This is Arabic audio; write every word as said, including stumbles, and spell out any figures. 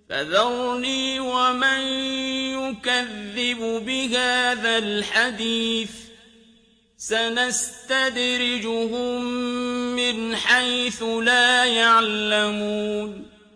فذرني ومن يكذب بهذا الحديث سنستدرجهم من حيث لا يعلمون